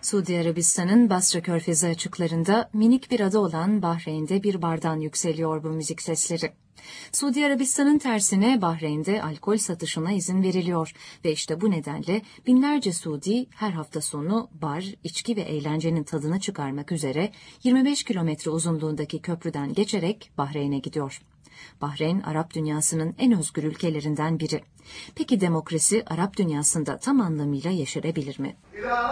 Suudi Arabistan'ın Basra Körfezi açıklarında minik bir ada olan Bahreyn'de bir bardan yükseliyor bu müzik sesleri. Suudi Arabistan'ın tersine Bahreyn'de alkol satışına izin veriliyor ve işte bu nedenle binlerce Suudi her hafta sonu bar, içki ve eğlencenin tadını çıkarmak üzere 25 kilometre uzunluğundaki köprüden geçerek Bahreyn'e gidiyor. Bahreyn, Arap dünyasının en özgür ülkelerinden biri. Peki demokrasi Arap dünyasında tam anlamıyla yeşerebilir mi?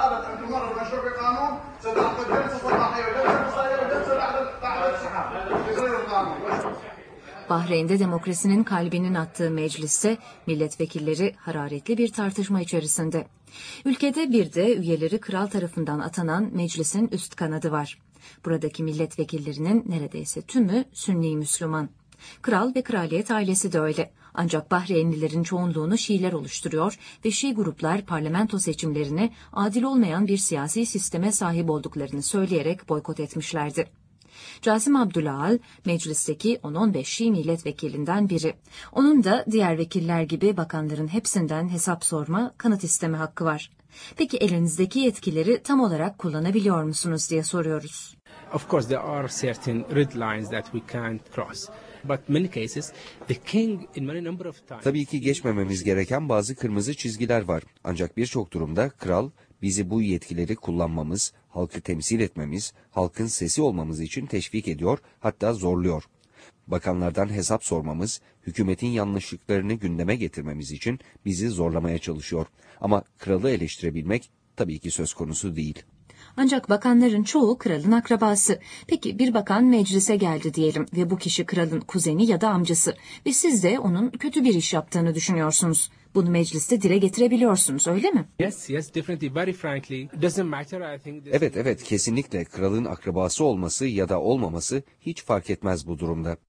Bahreyn'de demokrasinin kalbinin attığı mecliste milletvekilleri hararetli bir tartışma içerisinde. Ülkede bir de üyeleri kral tarafından atanan meclisin üst kanadı var. Buradaki milletvekillerinin neredeyse tümü Sünni Müslüman. Kral ve kraliyet ailesi de öyle. Ancak Bahreynlilerin çoğunluğunu Şiiler oluşturuyor ve Şii gruplar parlamento seçimlerini adil olmayan bir siyasi sisteme sahip olduklarını söyleyerek boykot etmişlerdi. Casim Abdülal, meclisteki 10-15 Şii milletvekilinden biri. Onun da diğer vekiller gibi bakanların hepsinden hesap sorma, kanıt isteme hakkı var. Peki elinizdeki yetkileri tam olarak kullanabiliyor musunuz diye soruyoruz. Of course there are certain red lines that we can't cross. But many cases the king in many number of times. Tabii ki geçmememiz gereken bazı kırmızı çizgiler var. Ancak birçok durumda kral bizi bu yetkileri kullanmamız, halkı temsil etmemiz, halkın sesi olmamız için teşvik ediyor, hatta zorluyor. Bakanlardan hesap sormamız, hükümetin yanlışlıklarını gündeme getirmemiz için bizi zorlamaya çalışıyor. Ama kralı eleştirebilmek tabii ki söz konusu değil. Ancak bakanların çoğu kralın akrabası. Peki bir bakan meclise geldi diyelim ve bu kişi kralın kuzeni ya da amcası ve siz de onun kötü bir iş yaptığını düşünüyorsunuz. Bunu mecliste dile getirebiliyorsunuz, öyle mi? Yes, definitely, very frankly, doesn't matter. I think. Evet, kesinlikle kralın akrabası olması ya da olmaması hiç fark etmez bu durumda.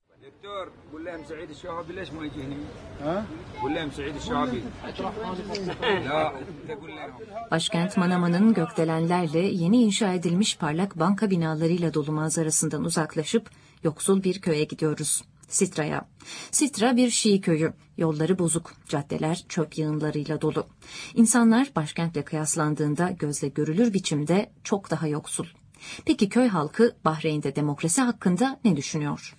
Başkent Manama'nın gökdelenlerle yeni inşa edilmiş parlak banka binalarıyla dolu manzarasından uzaklaşıp yoksul bir köye gidiyoruz. Sitra'ya. Sitra bir Şii köyü. Yolları bozuk, caddeler çöp yığınlarıyla dolu. İnsanlar başkentle kıyaslandığında gözle görülür biçimde çok daha yoksul. Peki köy halkı Bahreyn'de demokrasi hakkında ne düşünüyor?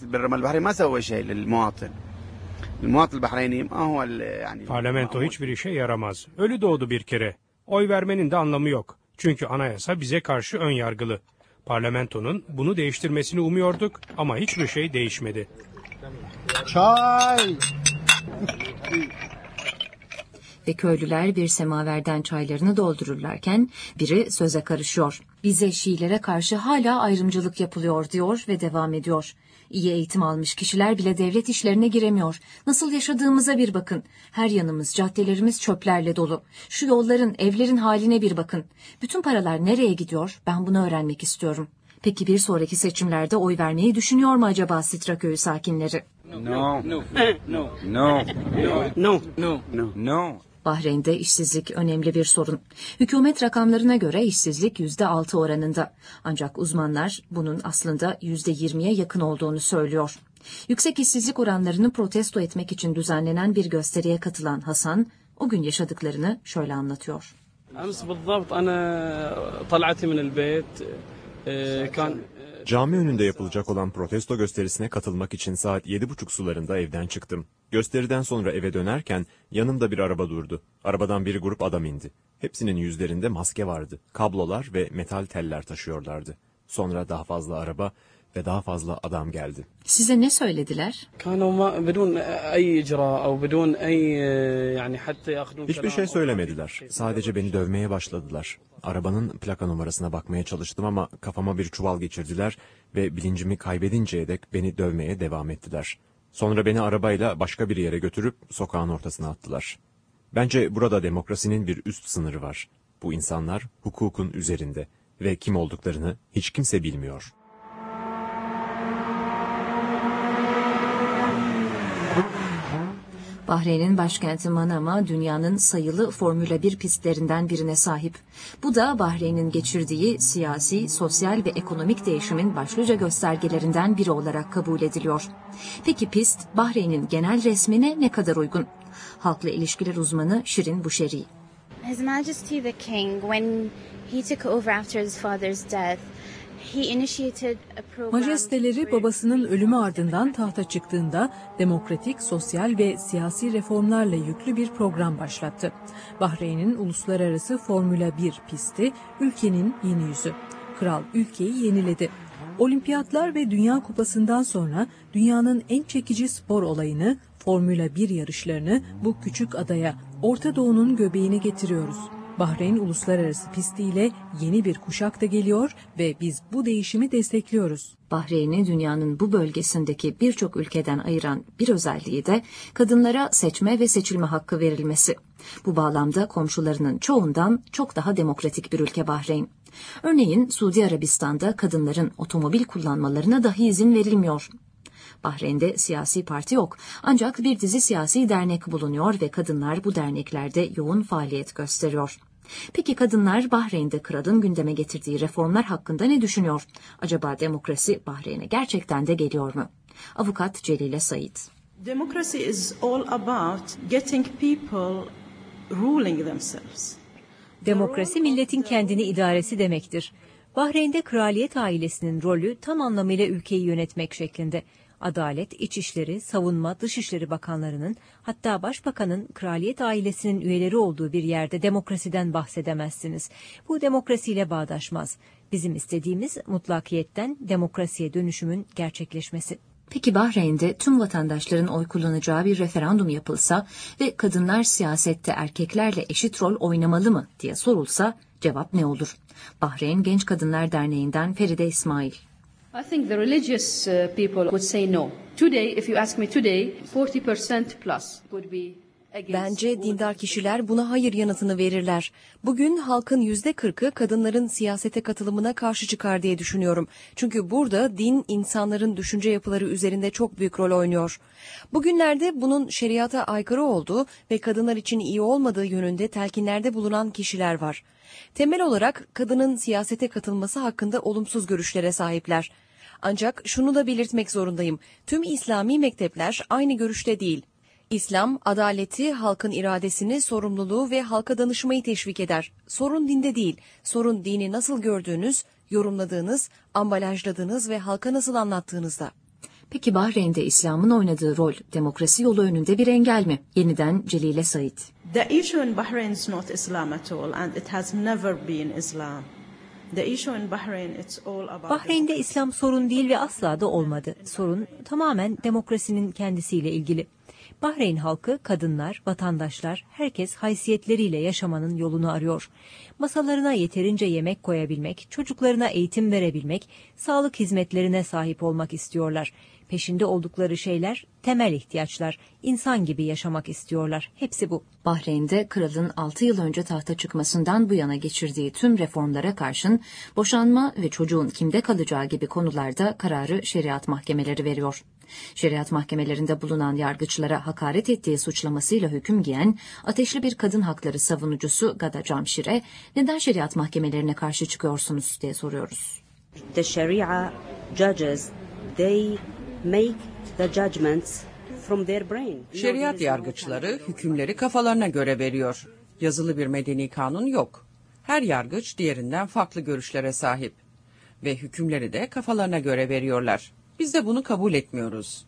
Parlamento hiçbir işe yaramaz. Ölü doğdu bir kere. Oy vermenin de anlamı yok. Çünkü anayasa bize karşı ön yargılı. Parlamentonun bunu değiştirmesini umuyorduk ama hiçbir şey değişmedi. Çay! Ve köylüler bir semaverden çaylarını doldururlarken biri söze karışıyor. Bize Şiilere karşı hala ayrımcılık yapılıyor diyor ve devam ediyor. İyi eğitim almış kişiler bile devlet işlerine giremiyor. Nasıl yaşadığımıza bir bakın. Her yanımız, caddelerimiz çöplerle dolu. Şu yolların, evlerin haline bir bakın. Bütün paralar nereye gidiyor? Ben bunu öğrenmek istiyorum. Peki bir sonraki seçimlerde oy vermeyi düşünüyor mu acaba Sitra köyü sakinleri? No. Bahreyn'de işsizlik önemli bir sorun. Hükümet rakamlarına göre işsizlik %6 oranında. Ancak uzmanlar bunun aslında %20'ye yakın olduğunu söylüyor. Yüksek işsizlik oranlarını protesto etmek için düzenlenen bir gösteriye katılan Hasan, o gün yaşadıklarını şöyle anlatıyor. Cami önünde yapılacak olan protesto gösterisine katılmak için saat 7:30 sularında evden çıktım. Gösteriden sonra eve dönerken yanımda bir araba durdu. Arabadan bir grup adam indi. Hepsinin yüzlerinde maske vardı. Kablolar ve metal teller taşıyorlardı. Sonra daha fazla araba ve daha fazla adam geldi. Size ne söylediler? Hiçbir şey söylemediler. Sadece beni dövmeye başladılar. Arabanın plaka numarasına bakmaya çalıştım ama kafama bir çuval geçirdiler ve bilincimi kaybedinceye dek beni dövmeye devam ettiler. Sonra beni arabayla başka bir yere götürüp sokağın ortasına attılar. Bence burada demokrasinin bir üst sınırı var. Bu insanlar hukukun üzerinde ve kim olduklarını hiç kimse bilmiyor. Bahreyn'in başkenti Manama dünyanın sayılı Formula 1 pistlerinden birine sahip. Bu da Bahreyn'in geçirdiği siyasi, sosyal ve ekonomik değişimin başlıca göstergelerinden biri olarak kabul ediliyor. Peki pist Bahreyn'in genel resmine ne kadar uygun? Halkla ilişkiler uzmanı Şirin Buşeri. His Majesty the King, when he took over after his father's death, he initiated a program. Majesteleri babasının ölümü ardından tahta çıktığında demokratik, sosyal ve siyasi reformlarla yüklü bir program başlattı. Bahreyn'in uluslararası Formula 1 pisti ülkenin yeni yüzü. Kral ülkeyi yeniledi. Olimpiyatlar ve Dünya Kupası'ndan sonra dünyanın en çekici spor olayını, Formula 1 yarışlarını bu küçük adaya, Orta Doğu'nun göbeğine getiriyoruz. Bahreyn uluslararası pistiyle yeni bir kuşak da geliyor ve biz bu değişimi destekliyoruz. Bahreyn'i dünyanın bu bölgesindeki birçok ülkeden ayıran bir özelliği de kadınlara seçme ve seçilme hakkı verilmesi. Bu bağlamda komşularının çoğundan çok daha demokratik bir ülke Bahreyn. Örneğin Suudi Arabistan'da kadınların otomobil kullanmalarına dahi izin verilmiyor. Bahreyn'de siyasi parti yok, ancak bir dizi siyasi dernek bulunuyor ve kadınlar bu derneklerde yoğun faaliyet gösteriyor. Peki kadınlar Bahreyn'de kralın gündeme getirdiği reformlar hakkında ne düşünüyor? Acaba demokrasi Bahreyn'e gerçekten de geliyor mu? Avukat Celile Said. Democracy is all about getting people ruling themselves. Demokrasi milletin kendini idaresi demektir. Bahreyn'de kraliyet ailesinin rolü tam anlamıyla ülkeyi yönetmek şeklinde. Adalet, İçişleri, Savunma, Dışişleri Bakanlarının, hatta Başbakanın kraliyet ailesinin üyeleri olduğu bir yerde demokrasiden bahsedemezsiniz. Bu demokrasiyle bağdaşmaz. Bizim istediğimiz mutlakiyetten demokrasiye dönüşümün gerçekleşmesi. Peki Bahreyn'de tüm vatandaşların oy kullanacağı bir referandum yapılsa ve kadınlar siyasette erkeklerle eşit rol oynamalı mı diye sorulsa cevap ne olur? Bahreyn Genç Kadınlar Derneği'nden Feride İsmail. I think the religious people would say no. Today, if you ask me today, 40% plus would be against. Bence dindar kişiler buna hayır yanıtını verirler. Bugün halkın %40'ı kadınların siyasete katılımına karşı çıkar diye düşünüyorum. Çünkü burada din insanların düşünce yapıları üzerinde çok büyük rol oynuyor. Bugünlerde bunun şeriata aykırı olduğu ve kadınlar için iyi olmadığı yönünde telkinlerde bulunan kişiler var. Temel olarak kadının siyasete katılması hakkında olumsuz görüşlere sahipler. Ancak şunu da belirtmek zorundayım. Tüm İslami mektepler aynı görüşte değil. İslam, adaleti, halkın iradesini, sorumluluğu ve halka danışmayı teşvik eder. Sorun dinde değil, sorun dini nasıl gördüğünüz, yorumladığınız, ambalajladığınız ve halka nasıl anlattığınızda. Peki Bahreyn'de İslam'ın oynadığı rol demokrasi yolu önünde bir engel mi? Yeniden Celile Said. The issue in Bahrain is not Islam at all and it has never been Islam. The issue in Bahrain, it's all about. Bahreyn'de İslam sorun değil ve asla da olmadı. Sorun tamamen demokrasinin kendisiyle ilgili. Bahreyn halkı, kadınlar, vatandaşlar, herkes haysiyetleriyle yaşamanın yolunu arıyor. Masalarına yeterince yemek koyabilmek, çocuklarına eğitim verebilmek, sağlık hizmetlerine sahip olmak istiyorlar. Peşinde oldukları şeyler temel ihtiyaçlar. İnsan gibi yaşamak istiyorlar. Hepsi bu. Bahreyn'de kralın 6 yıl önce tahta çıkmasından bu yana geçirdiği tüm reformlara karşın boşanma ve çocuğun kimde kalacağı gibi konularda kararı şeriat mahkemeleri veriyor. Şeriat mahkemelerinde bulunan yargıçlara hakaret ettiği suçlamasıyla hüküm giyen ateşli bir kadın hakları savunucusu Gada Camşir'e neden şeriat mahkemelerine karşı çıkıyorsunuz diye soruyoruz. The Sharia judges, they make the judgments from their brain. Şeriat yargıçları hükümleri kafalarına göre veriyor. Yazılı bir medeni kanun yok. Her yargıç diğerinden farklı görüşlere sahip ve hükümleri de kafalarına göre veriyorlar. Biz de bunu kabul etmiyoruz.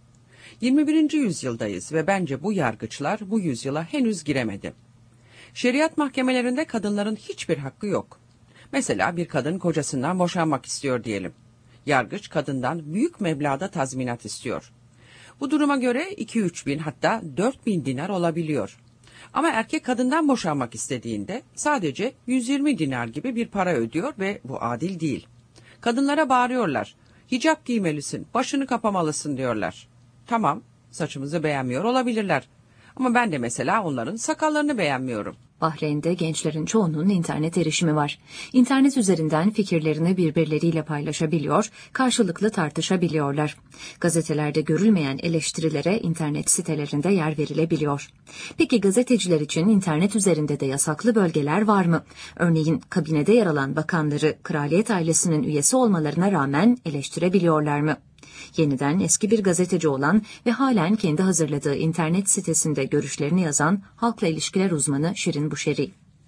21. yüzyıldayız ve bence bu yargıçlar bu yüzyıla henüz giremedi. Şeriat mahkemelerinde kadınların hiçbir hakkı yok. Mesela bir kadın kocasından boşanmak istiyor diyelim. Yargıç kadından büyük meblağda tazminat istiyor. Bu duruma göre 2-3 bin hatta 4 bin dinar olabiliyor. Ama erkek kadından boşanmak istediğinde sadece 120 dinar gibi bir para ödüyor ve bu adil değil. Kadınlara bağırıyorlar. Hicap giymelisin, başını kapamalısın diyorlar. Tamam, saçımızı beğenmiyor olabilirler. Ama ben de mesela onların sakallarını beğenmiyorum. Bahreyn'de gençlerin çoğunun internet erişimi var. İnternet üzerinden fikirlerini birbirleriyle paylaşabiliyor, karşılıklı tartışabiliyorlar. Gazetelerde görülmeyen eleştirilere internet sitelerinde yer verilebiliyor. Peki gazeteciler için internet üzerinde de yasaklı bölgeler var mı? Örneğin kabinede yer alan bakanları kraliyet ailesinin üyesi olmalarına rağmen eleştirebiliyorlar mı? Yeniden eski bir gazeteci olan ve halen kendi hazırladığı internet sitesinde görüşlerini yazan halkla ilişkiler uzmanı Şirin Buşeri.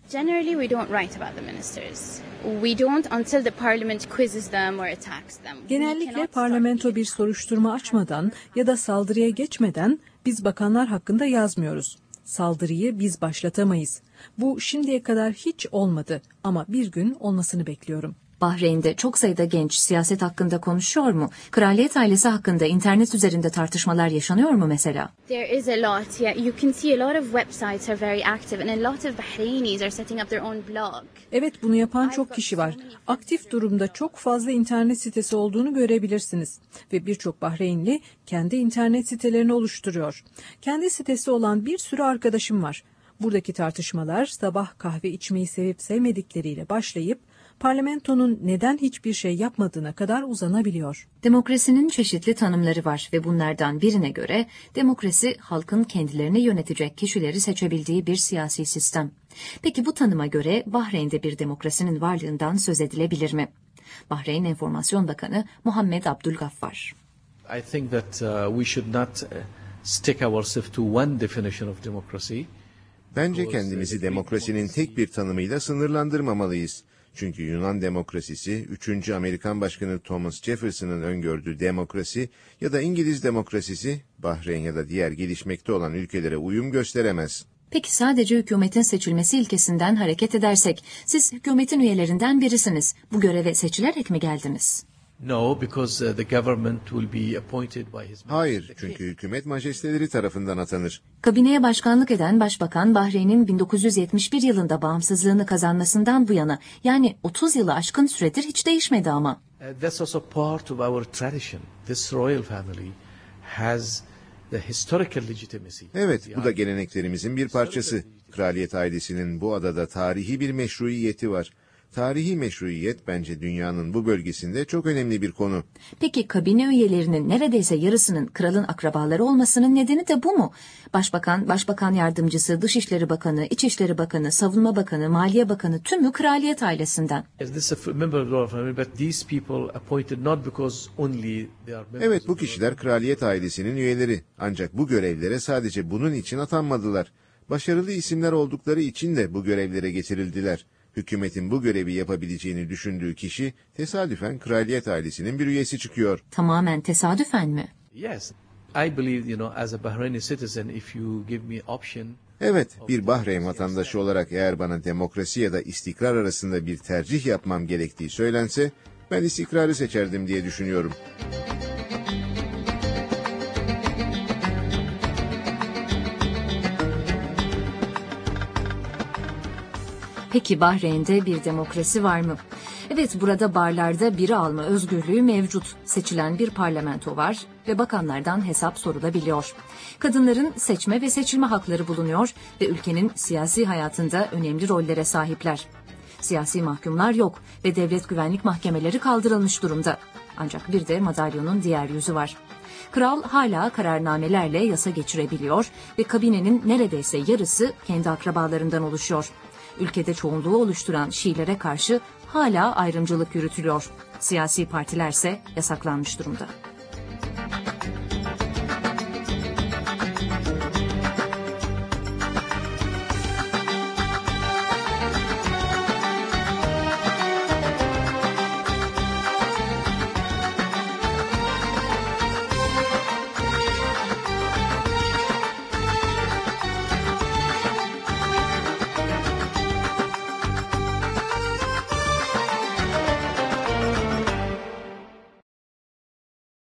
Generally, we don't write about the ministers. We don't until the parliament quizzes them or attacks them. Genellikle parlamento bir soruşturma açmadan ya da saldırıya geçmeden biz bakanlar hakkında yazmıyoruz. Saldırıyı biz başlatamayız. Bu şimdiye kadar hiç olmadı ama bir gün olmasını bekliyorum. Bahreyn'de çok sayıda genç siyaset hakkında konuşuyor mu? Kraliyet ailesi hakkında internet üzerinde tartışmalar yaşanıyor mu mesela? There is a lot. Yeah, you can see a lot of websites are very active and a lot of Bahrainis are setting up their own blog. Evet, bunu yapan çok kişi var. Aktif durumda çok fazla internet sitesi olduğunu görebilirsiniz. Ve birçok Bahreynli kendi internet sitelerini oluşturuyor. Kendi sitesi olan bir sürü arkadaşım var. Buradaki tartışmalar sabah kahve içmeyi sevip sevmedikleriyle başlayıp parlamentonun neden hiçbir şey yapmadığına kadar uzanabiliyor. Demokrasinin çeşitli tanımları var ve bunlardan birine göre demokrasi halkın kendilerini yönetecek kişileri seçebildiği bir siyasi sistem. Peki bu tanıma göre Bahreyn'de bir demokrasinin varlığından söz edilebilir mi? Bahreyn Enformasyon Bakanı Muhammed Abdülgaffar. I think that we should not stick ourselves to one definition of democracy. Bence kendimizi demokrasinin tek bir tanımıyla sınırlandırmamalıyız. Çünkü Yunan demokrasisi, 3. Amerikan Başkanı Thomas Jefferson'ın öngördüğü demokrasi ya da İngiliz demokrasisi, Bahreyn ya da diğer gelişmekte olan ülkelere uyum gösteremez. Peki sadece hükümetin seçilmesi ilkesinden hareket edersek, siz hükümetin üyelerinden birisiniz. Bu göreve seçilerek mi geldiniz? No, because the government will be appointed by his. Hayır, çünkü hükümet majesteleri tarafından atanır. Kabineye başkanlık eden Başbakan, Bahreyn'in 1971 yılında bağımsızlığını kazanmasından bu yana, yani 30 yılı aşkın süredir hiç değişmedi ama. That's also part of our tradition. This royal family has the historical legitimacy. Evet, bu da geleneklerimizin bir parçası. Kraliyet ailesinin bu adada tarihi bir meşruiyeti var. Tarihi meşruiyet bence dünyanın bu bölgesinde çok önemli bir konu. Peki kabine üyelerinin neredeyse yarısının kralın akrabaları olmasının nedeni de bu mu? Başbakan, başbakan yardımcısı, Dışişleri Bakanı, İçişleri Bakanı, Savunma Bakanı, Maliye Bakanı tümü kraliyet ailesinden. Evet, bu kişiler kraliyet ailesinin üyeleri. Ancak bu görevlere sadece bunun için atanmadılar. Başarılı isimler oldukları için de bu görevlere getirildiler. Hükümetin bu görevi yapabileceğini düşündüğü kişi tesadüfen kraliyet ailesinin bir üyesi çıkıyor. Tamamen tesadüfen mi? Yes. I believe, as a Bahraini citizen, if you give me option. Evet, bir Bahreyn vatandaşı olarak eğer bana demokrasi ya da istikrar arasında bir tercih yapmam gerektiği söylense, ben istikrarı seçerdim diye düşünüyorum. Peki Bahreyn'de bir demokrasi var mı? Evet, burada barlarda bira alma özgürlüğü mevcut. Seçilen bir parlamento var ve bakanlardan hesap sorulabiliyor. Kadınların seçme ve seçilme hakları bulunuyor ve ülkenin siyasi hayatında önemli rollere sahipler. Siyasi mahkumlar yok ve devlet güvenlik mahkemeleri kaldırılmış durumda. Ancak bir de madalyonun diğer yüzü var. Kral hala kararnamelerle yasa geçirebiliyor ve kabinenin neredeyse yarısı kendi akrabalarından oluşuyor. Ülkede çoğunluğu oluşturan Şiilere karşı hala ayrımcılık yürütülüyor. Siyasi partilerse yasaklanmış durumda.